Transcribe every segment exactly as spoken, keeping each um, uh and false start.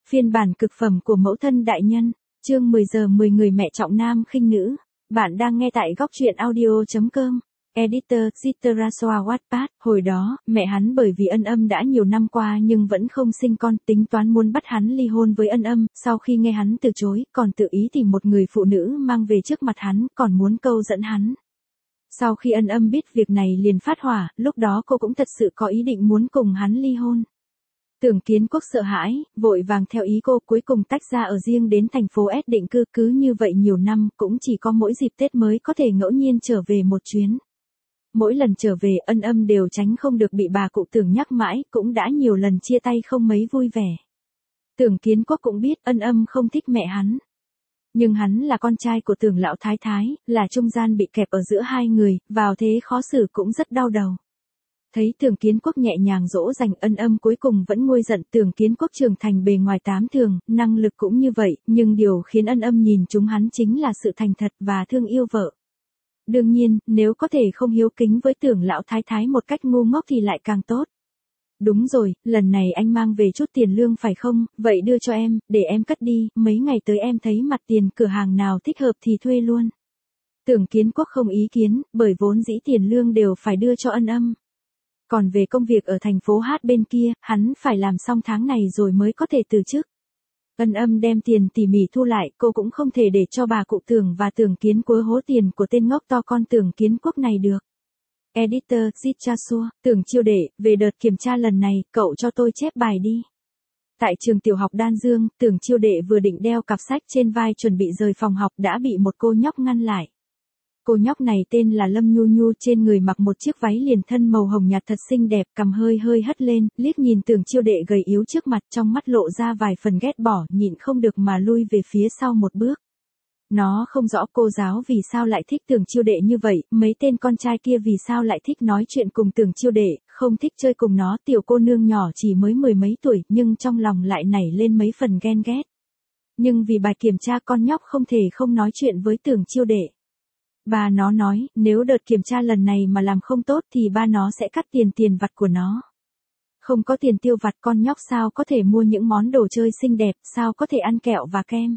Phiên bản cực phẩm của mẫu thân đại nhân, chương mười giờ mười người mẹ trọng nam khinh nữ. Bạn đang nghe tại góc truyện audio chấm com. Editor Citraswa Wattpad. Hồi đó, mẹ hắn bởi vì Ân Âm đã nhiều năm qua nhưng vẫn không sinh con, tính toán muốn bắt hắn ly hôn với Ân Âm, sau khi nghe hắn từ chối, còn tự ý tìm một người phụ nữ mang về trước mặt hắn, còn muốn câu dẫn hắn. Sau khi Ân Âm biết việc này liền phát hỏa, lúc đó cô cũng thật sự có ý định muốn cùng hắn ly hôn. Tưởng Kiến Quốc sợ hãi, vội vàng theo ý cô, cuối cùng tách ra ở riêng đến thành phố S định cư, cứ như vậy nhiều năm, cũng chỉ có mỗi dịp Tết mới có thể ngẫu nhiên trở về một chuyến. Mỗi lần trở về, Ân Âm đều tránh không được bị bà cụ Tưởng nhắc mãi, cũng đã nhiều lần chia tay không mấy vui vẻ. Tưởng Kiến Quốc cũng biết Ân Âm không thích mẹ hắn. Nhưng hắn là con trai của Tưởng lão thái thái, là trung gian bị kẹp ở giữa hai người, vào thế khó xử cũng rất đau đầu. Thấy Tưởng Kiến Quốc nhẹ nhàng dỗ dành, Ân Âm cuối cùng vẫn nguôi giận. Tưởng Kiến Quốc trưởng thành bề ngoài tám thường, năng lực cũng như vậy, nhưng điều khiến Ân Âm nhìn chúng hắn chính là sự thành thật và thương yêu vợ. Đương nhiên, nếu có thể không hiếu kính với Tưởng lão thái thái một cách ngu ngốc thì lại càng tốt. Đúng rồi, lần này anh mang về chút tiền lương phải không, vậy đưa cho em, để em cất đi, mấy ngày tới em thấy mặt tiền cửa hàng nào thích hợp thì thuê luôn. Tưởng Kiến Quốc không ý kiến, bởi vốn dĩ tiền lương đều phải đưa cho Ân Âm. Còn về công việc ở thành phố Hát bên kia, hắn phải làm xong tháng này rồi mới có thể từ chức. Ân Âm đem tiền tỉ mỉ thu lại, cô cũng không thể để cho bà cụ Tưởng và Tưởng Kiến Quốc hố tiền của tên ngốc to con Tưởng Kiến Quốc này được. Editor Citraswa, Tưởng Chiêu Đệ, về đợt kiểm tra lần này, cậu cho tôi chép bài đi. Tại trường tiểu học Đan Dương, Tưởng Chiêu Đệ vừa định đeo cặp sách trên vai chuẩn bị rời phòng học đã bị một cô nhóc ngăn lại. Cô nhóc này tên là Lâm Nhu Nhu, trên người mặc một chiếc váy liền thân màu hồng nhạt thật xinh đẹp, cằm hơi hơi hất lên, liếc nhìn Tưởng Chiêu Đệ gầy yếu trước mặt, trong mắt lộ ra vài phần ghét bỏ, nhịn không được mà lui về phía sau một bước. Nó không rõ cô giáo vì sao lại thích Tưởng Chiêu Đệ như vậy, mấy tên con trai kia vì sao lại thích nói chuyện cùng Tưởng Chiêu Đệ, không thích chơi cùng nó. Tiểu cô nương nhỏ chỉ mới mười mấy tuổi nhưng trong lòng lại nảy lên mấy phần ghen ghét. Nhưng vì bài kiểm tra con nhóc không thể không nói chuyện với Tưởng Chiêu Đệ. Ba nó nói, nếu đợt kiểm tra lần này mà làm không tốt thì ba nó sẽ cắt tiền tiền vặt của nó. Không có tiền tiêu vặt con nhóc sao có thể mua những món đồ chơi xinh đẹp, sao có thể ăn kẹo và kem.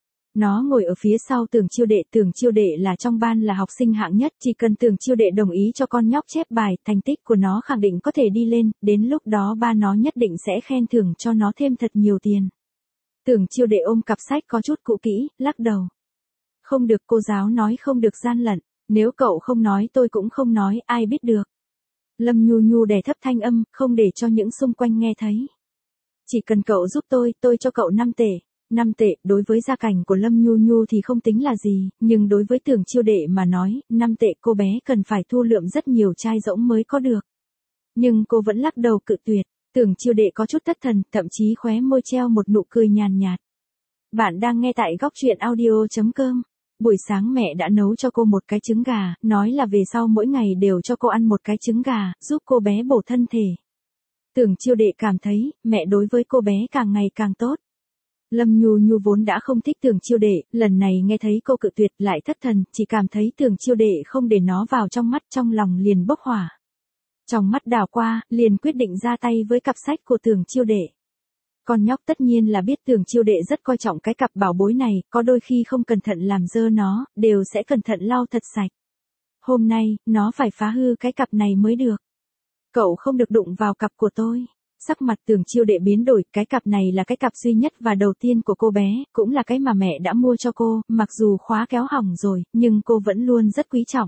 Nó ngồi ở phía sau Tưởng Chiêu Đệ, Tưởng Chiêu Đệ là trong ban là học sinh hạng nhất, chỉ cần Tưởng Chiêu Đệ đồng ý cho con nhóc chép bài, thành tích của nó khẳng định có thể đi lên, đến lúc đó ba nó nhất định sẽ khen thưởng cho nó thêm thật nhiều tiền. Tưởng Chiêu Đệ ôm cặp sách có chút cũ kỹ, lắc đầu. Không được, cô giáo nói không được gian lận, nếu cậu không nói tôi cũng không nói, ai biết được. Lâm Nhu Nhu đè thấp thanh âm, không để cho những xung quanh nghe thấy. Chỉ cần cậu giúp tôi, tôi cho cậu năm tệ. năm tệ, đối với gia cảnh của Lâm Nhu Nhu thì không tính là gì, nhưng đối với Tưởng Chiêu Đệ mà nói, năm tệ cô bé cần phải thu lượm rất nhiều chai rỗng mới có được. Nhưng cô vẫn lắc đầu cự tuyệt. Tưởng Chiêu Đệ có chút thất thần, thậm chí khóe môi treo một nụ cười nhàn nhạt. Bạn đang nghe tại góc truyện audio chấm com. Buổi sáng mẹ đã nấu cho cô một cái trứng gà, nói là về sau mỗi ngày đều cho cô ăn một cái trứng gà, giúp cô bé bổ thân thể. Tưởng Chiêu Đệ cảm thấy, mẹ đối với cô bé càng ngày càng tốt. Lâm Nhu Nhu vốn đã không thích Tưởng Chiêu Đệ, lần này nghe thấy cô cự tuyệt lại thất thần, chỉ cảm thấy Tưởng Chiêu Đệ không để nó vào trong mắt, trong lòng liền bốc hỏa. Trong mắt đảo qua, liền quyết định ra tay với cặp sách của Tưởng Chiêu Đệ. Con nhóc tất nhiên là biết Tưởng Chiêu Đệ rất coi trọng cái cặp bảo bối này, có đôi khi không cẩn thận làm dơ nó, đều sẽ cẩn thận lau thật sạch. Hôm nay, nó phải phá hư cái cặp này mới được. Cậu không được đụng vào cặp của tôi. Sắc mặt Tưởng Chiêu Đệ biến đổi, cái cặp này là cái cặp duy nhất và đầu tiên của cô bé, cũng là cái mà mẹ đã mua cho cô, mặc dù khóa kéo hỏng rồi, nhưng cô vẫn luôn rất quý trọng.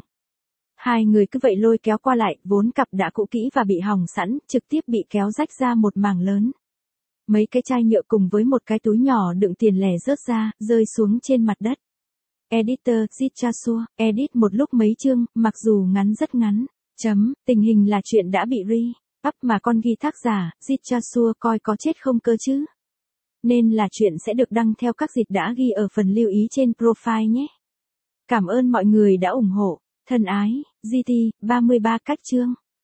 Hai người cứ vậy lôi kéo qua lại, vốn cặp đã cũ kỹ và bị hỏng sẵn, trực tiếp bị kéo rách ra một mảng lớn. Mấy cái chai nhựa cùng với một cái túi nhỏ đựng tiền lẻ rớt ra, rơi xuống trên mặt đất. Editor Citraswa, edit một lúc mấy chương, mặc dù ngắn rất ngắn. Chấm, tình hình là chuyện đã bị re. Up mà con ghi tác giả, Citraswa coi có chết không cơ chứ. Nên là chuyện sẽ được đăng theo các dịch đã ghi ở phần lưu ý trên profile nhé. Cảm ơn mọi người đã ủng hộ. Thân ái, giê tê, ba mươi ba cách chương.